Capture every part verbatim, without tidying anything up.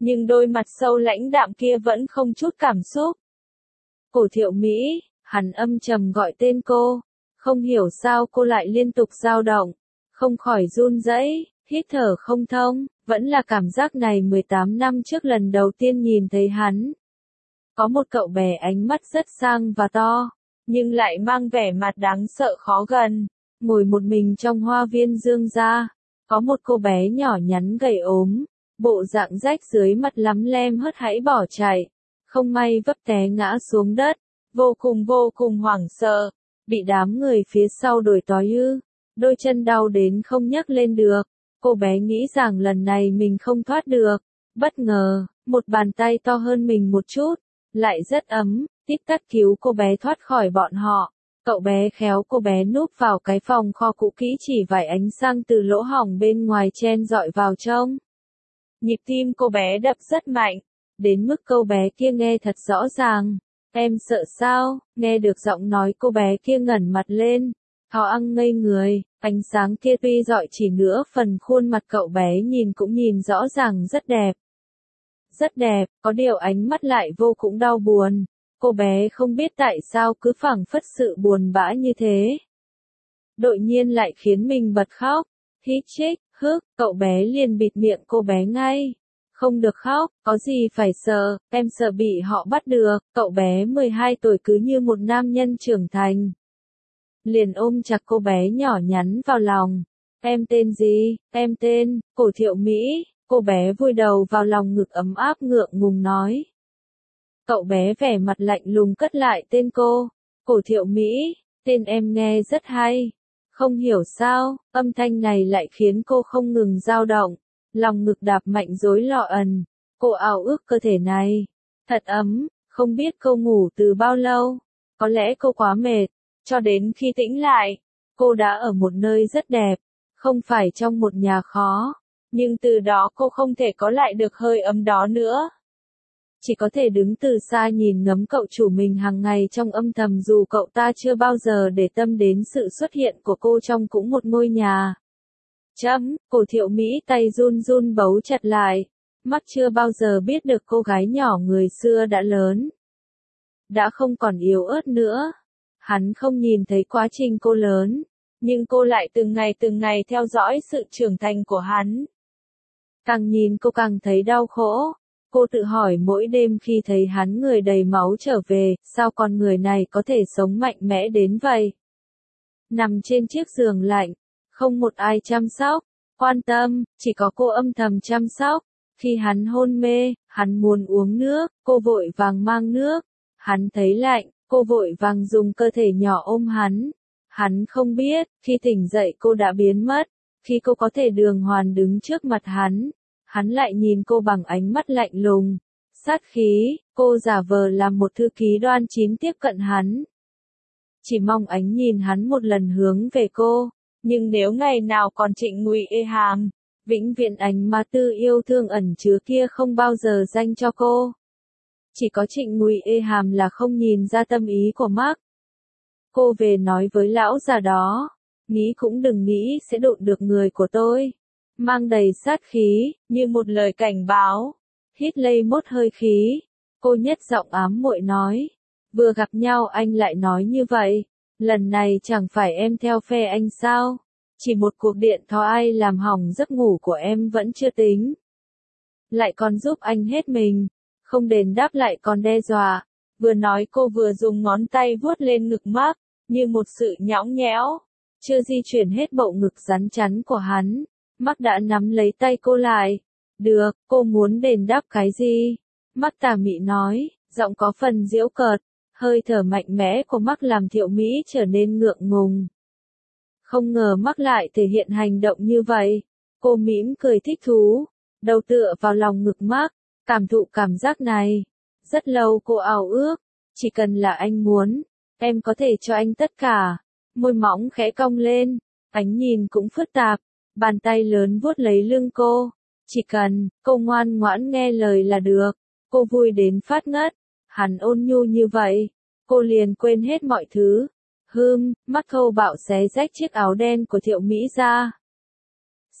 nhưng đôi mặt sâu lãnh đạm kia vẫn không chút cảm xúc. Cổ Thiệu Mỹ, hắn âm trầm gọi tên cô, không hiểu sao cô lại liên tục dao động, không khỏi run rẩy, hít thở không thông, vẫn là cảm giác này mười tám năm trước lần đầu tiên nhìn thấy hắn. Có một cậu bé ánh mắt rất sang và to, nhưng lại mang vẻ mặt đáng sợ khó gần, ngồi một mình trong hoa viên Dương gia. Có một cô bé nhỏ nhắn gầy ốm, bộ dạng rách dưới mặt lắm lem hớt hãi bỏ chạy, không may vấp té ngã xuống đất, vô cùng vô cùng hoảng sợ, bị đám người phía sau đuổi tói ư, đôi chân đau đến không nhấc lên được. Cô bé nghĩ rằng lần này mình không thoát được, bất ngờ, một bàn tay to hơn mình một chút, lại rất ấm, tít tắt cứu cô bé thoát khỏi bọn họ. Cậu bé khéo cô bé núp vào cái phòng kho cũ kỹ chỉ vài ánh sáng từ lỗ hổng bên ngoài chen dọi vào trong. Nhịp tim cô bé đập rất mạnh, đến mức cô bé kia nghe thật rõ ràng. Em sợ sao? Nghe được giọng nói cô bé kia ngẩng mặt lên, Thỏ Ăn ngây người, ánh sáng kia tuy rọi chỉ nữa phần khuôn mặt cậu bé nhìn cũng nhìn rõ ràng rất đẹp. Rất đẹp, có điều ánh mắt lại vô cùng đau buồn. Cô bé không biết tại sao cứ phảng phất sự buồn bã như thế. Đột nhiên lại khiến mình bật khóc. Hít chích, hức, cậu bé liền bịt miệng cô bé ngay. Không được khóc, có gì phải sợ, em sợ bị họ bắt được. Cậu bé mười hai tuổi cứ như một nam nhân trưởng thành. Liền ôm chặt cô bé nhỏ nhắn vào lòng. Em tên gì? Em tên, Cổ Thiệu Mỹ. Cô bé vùi đầu vào lòng ngực ấm áp ngượng ngùng nói. Cậu bé vẻ mặt lạnh lùng cất lại tên cô. Cổ Thiệu Mỹ, tên em nghe rất hay. Không hiểu sao, âm thanh này lại khiến cô không ngừng dao động. Lòng ngực đạp mạnh rối lọ ẩn. Cô ao ước cơ thể này. Thật ấm, không biết cô ngủ từ bao lâu. Có lẽ cô quá mệt. Cho đến khi tĩnh lại, cô đã ở một nơi rất đẹp. Không phải trong một nhà khó. Nhưng từ đó cô không thể có lại được hơi ấm đó nữa. Chỉ có thể đứng từ xa nhìn ngắm cậu chủ mình hàng ngày trong âm thầm dù cậu ta chưa bao giờ để tâm đến sự xuất hiện của cô trong cũng một ngôi nhà. Chấm, Cổ Thiệu Mỹ tay run run bấu chặt lại. Mắt chưa bao giờ biết được cô gái nhỏ người xưa đã lớn. Đã không còn yếu ớt nữa. Hắn không nhìn thấy quá trình cô lớn. Nhưng cô lại từng ngày từng ngày theo dõi sự trưởng thành của hắn. Càng nhìn cô càng thấy đau khổ. Cô tự hỏi mỗi đêm khi thấy hắn người đầy máu trở về, sao con người này có thể sống mạnh mẽ đến vậy? Nằm trên chiếc giường lạnh, không một ai chăm sóc, quan tâm, chỉ có cô âm thầm chăm sóc. Khi hắn hôn mê, hắn muốn uống nước, cô vội vàng mang nước. Hắn thấy lạnh, cô vội vàng dùng cơ thể nhỏ ôm hắn. Hắn không biết, khi tỉnh dậy cô đã biến mất. Khi cô có thể đường hoàn đứng trước mặt hắn, hắn lại nhìn cô bằng ánh mắt lạnh lùng, sát khí. Cô giả vờ làm một thư ký đoan chính tiếp cận hắn. Chỉ mong ánh nhìn hắn một lần hướng về cô. Nhưng nếu ngày nào còn Trịnh Ngụy ê hàm, vĩnh viễn ánh mà tư yêu thương ẩn chứa kia không bao giờ dành cho cô. Chỉ có Trịnh Ngụy ê hàm là không nhìn ra tâm ý của Mark. Cô về nói với lão già đó, nghĩ cũng đừng nghĩ sẽ đụng được người của tôi. Mang đầy sát khí, như một lời cảnh báo. Hít lây mốt hơi khí. Cô nhất giọng ám muội nói. Vừa gặp nhau anh lại nói như vậy. Lần này chẳng phải em theo phe anh sao? Chỉ một cuộc điện thoại làm hỏng giấc ngủ của em vẫn chưa tính. Lại còn giúp anh hết mình. Không đền đáp lại còn đe dọa. Vừa nói cô vừa dùng ngón tay vuốt lên ngực Mark, như một sự nhõng nhẽo. Chưa di chuyển hết bộ ngực rắn chắn của hắn. Mark đã nắm lấy tay cô lại. Được, cô muốn đền đáp cái gì? Mark tà mị nói, giọng có phần giễu cợt. Hơi thở mạnh mẽ của Mark làm Thiệu Mỹ trở nên ngượng ngùng. Không ngờ Mark lại thể hiện hành động như vậy. Cô mỉm cười thích thú. Đầu tựa vào lòng ngực Mark, cảm thụ cảm giác này. Rất lâu cô ao ước. Chỉ cần là anh muốn, em có thể cho anh tất cả. Môi mỏng khẽ cong lên. Ánh nhìn cũng phức tạp. Bàn tay lớn vuốt lấy lưng cô. Chỉ cần, cô ngoan ngoãn nghe lời là được. Cô vui đến phát ngất. Hắn ôn nhu như vậy. Cô liền quên hết mọi thứ. Hừm, mắt thô bạo xé rách chiếc áo đen của Thiệu Mỹ ra.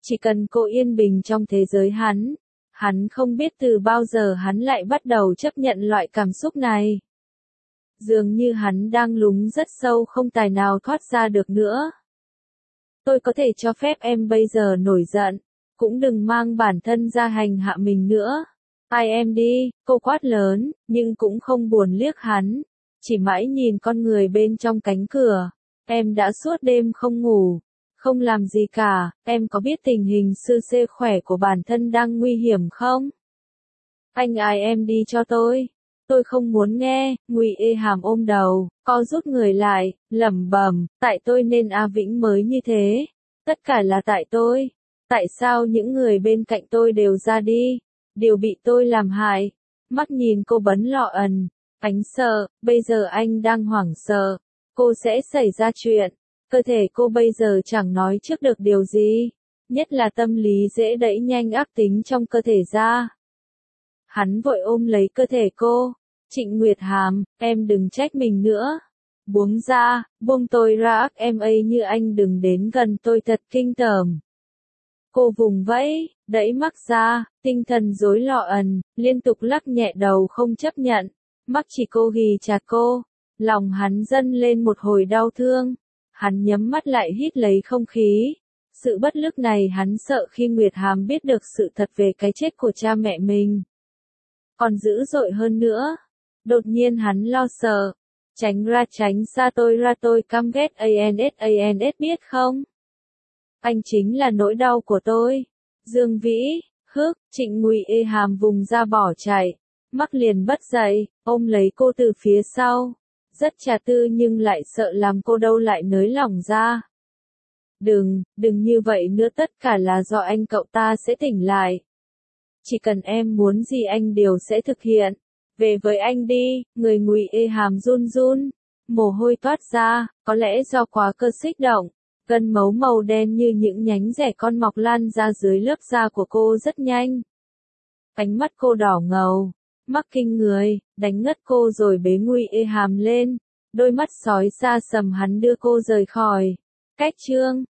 Chỉ cần cô yên bình trong thế giới hắn. Hắn không biết từ bao giờ hắn lại bắt đầu chấp nhận loại cảm xúc này. Dường như hắn đang lún rất sâu không tài nào thoát ra được nữa. Tôi có thể cho phép em bây giờ nổi giận, cũng đừng mang bản thân ra hành hạ mình nữa. Ai em đi, cô quát lớn, nhưng cũng không buồn liếc hắn, chỉ mãi nhìn con người bên trong cánh cửa. Em đã suốt đêm không ngủ, không làm gì cả, em có biết tình hình sư xê khỏe của bản thân đang nguy hiểm không? Anh ai em đi cho tôi. Tôi không muốn nghe. Ngụy Ê Hàm ôm đầu, co rút người lại, lẩm bẩm, tại tôi nên A Vĩnh mới như thế. Tất cả là tại tôi. Tại sao những người bên cạnh tôi đều ra đi, đều bị tôi làm hại? Mắt nhìn cô bấn lọ ẩn, ánh sợ, bây giờ anh đang hoảng sợ. Cô sẽ xảy ra chuyện. Cơ thể cô bây giờ chẳng nói trước được điều gì. Nhất là tâm lý dễ đẩy nhanh ác tính trong cơ thể ra. Hắn vội ôm lấy cơ thể cô. Trịnh Nguyệt Hàm, em đừng trách mình nữa. Buông ra, buông tôi ra, em ấy như anh đừng đến gần tôi thật kinh tởm. Cô vùng vẫy, đẩy mắt ra, tinh thần rối loạn ẩn, liên tục lắc nhẹ đầu không chấp nhận. Mắt chỉ cô ghì chặt cô, lòng hắn dâng lên một hồi đau thương. Hắn nhắm mắt lại hít lấy không khí. Sự bất lực này hắn sợ khi Nguyệt Hàm biết được sự thật về cái chết của cha mẹ mình. Còn dữ dội hơn nữa. Đột nhiên hắn lo sợ. Tránh ra tránh xa tôi ra tôi căm ghét ans ans biết không? Anh chính là nỗi đau của tôi. Dương Vĩ, hức, Trịnh Ngụy Ê Hàm vùng ra bỏ chạy. Mắc liền bất dậy, ôm lấy cô từ phía sau. Rất trà tư nhưng lại sợ làm cô đâu lại nới lỏng ra. Đừng, đừng như vậy nữa, tất cả là do anh cậu ta sẽ tỉnh lại. Chỉ cần em muốn gì anh đều sẽ thực hiện. Về với anh đi. Người Ngụy Ê Hàm run run, mồ hôi toát ra, có lẽ do quá cơ xích động. Gân máu màu đen như những nhánh rẻ con mọc lan ra dưới lớp da của cô rất nhanh. Ánh mắt cô đỏ ngầu, mắc kinh người, đánh ngất cô rồi bế Ngụy Ê Hàm lên. Đôi mắt sói xa sầm hắn đưa cô rời khỏi. Cách chương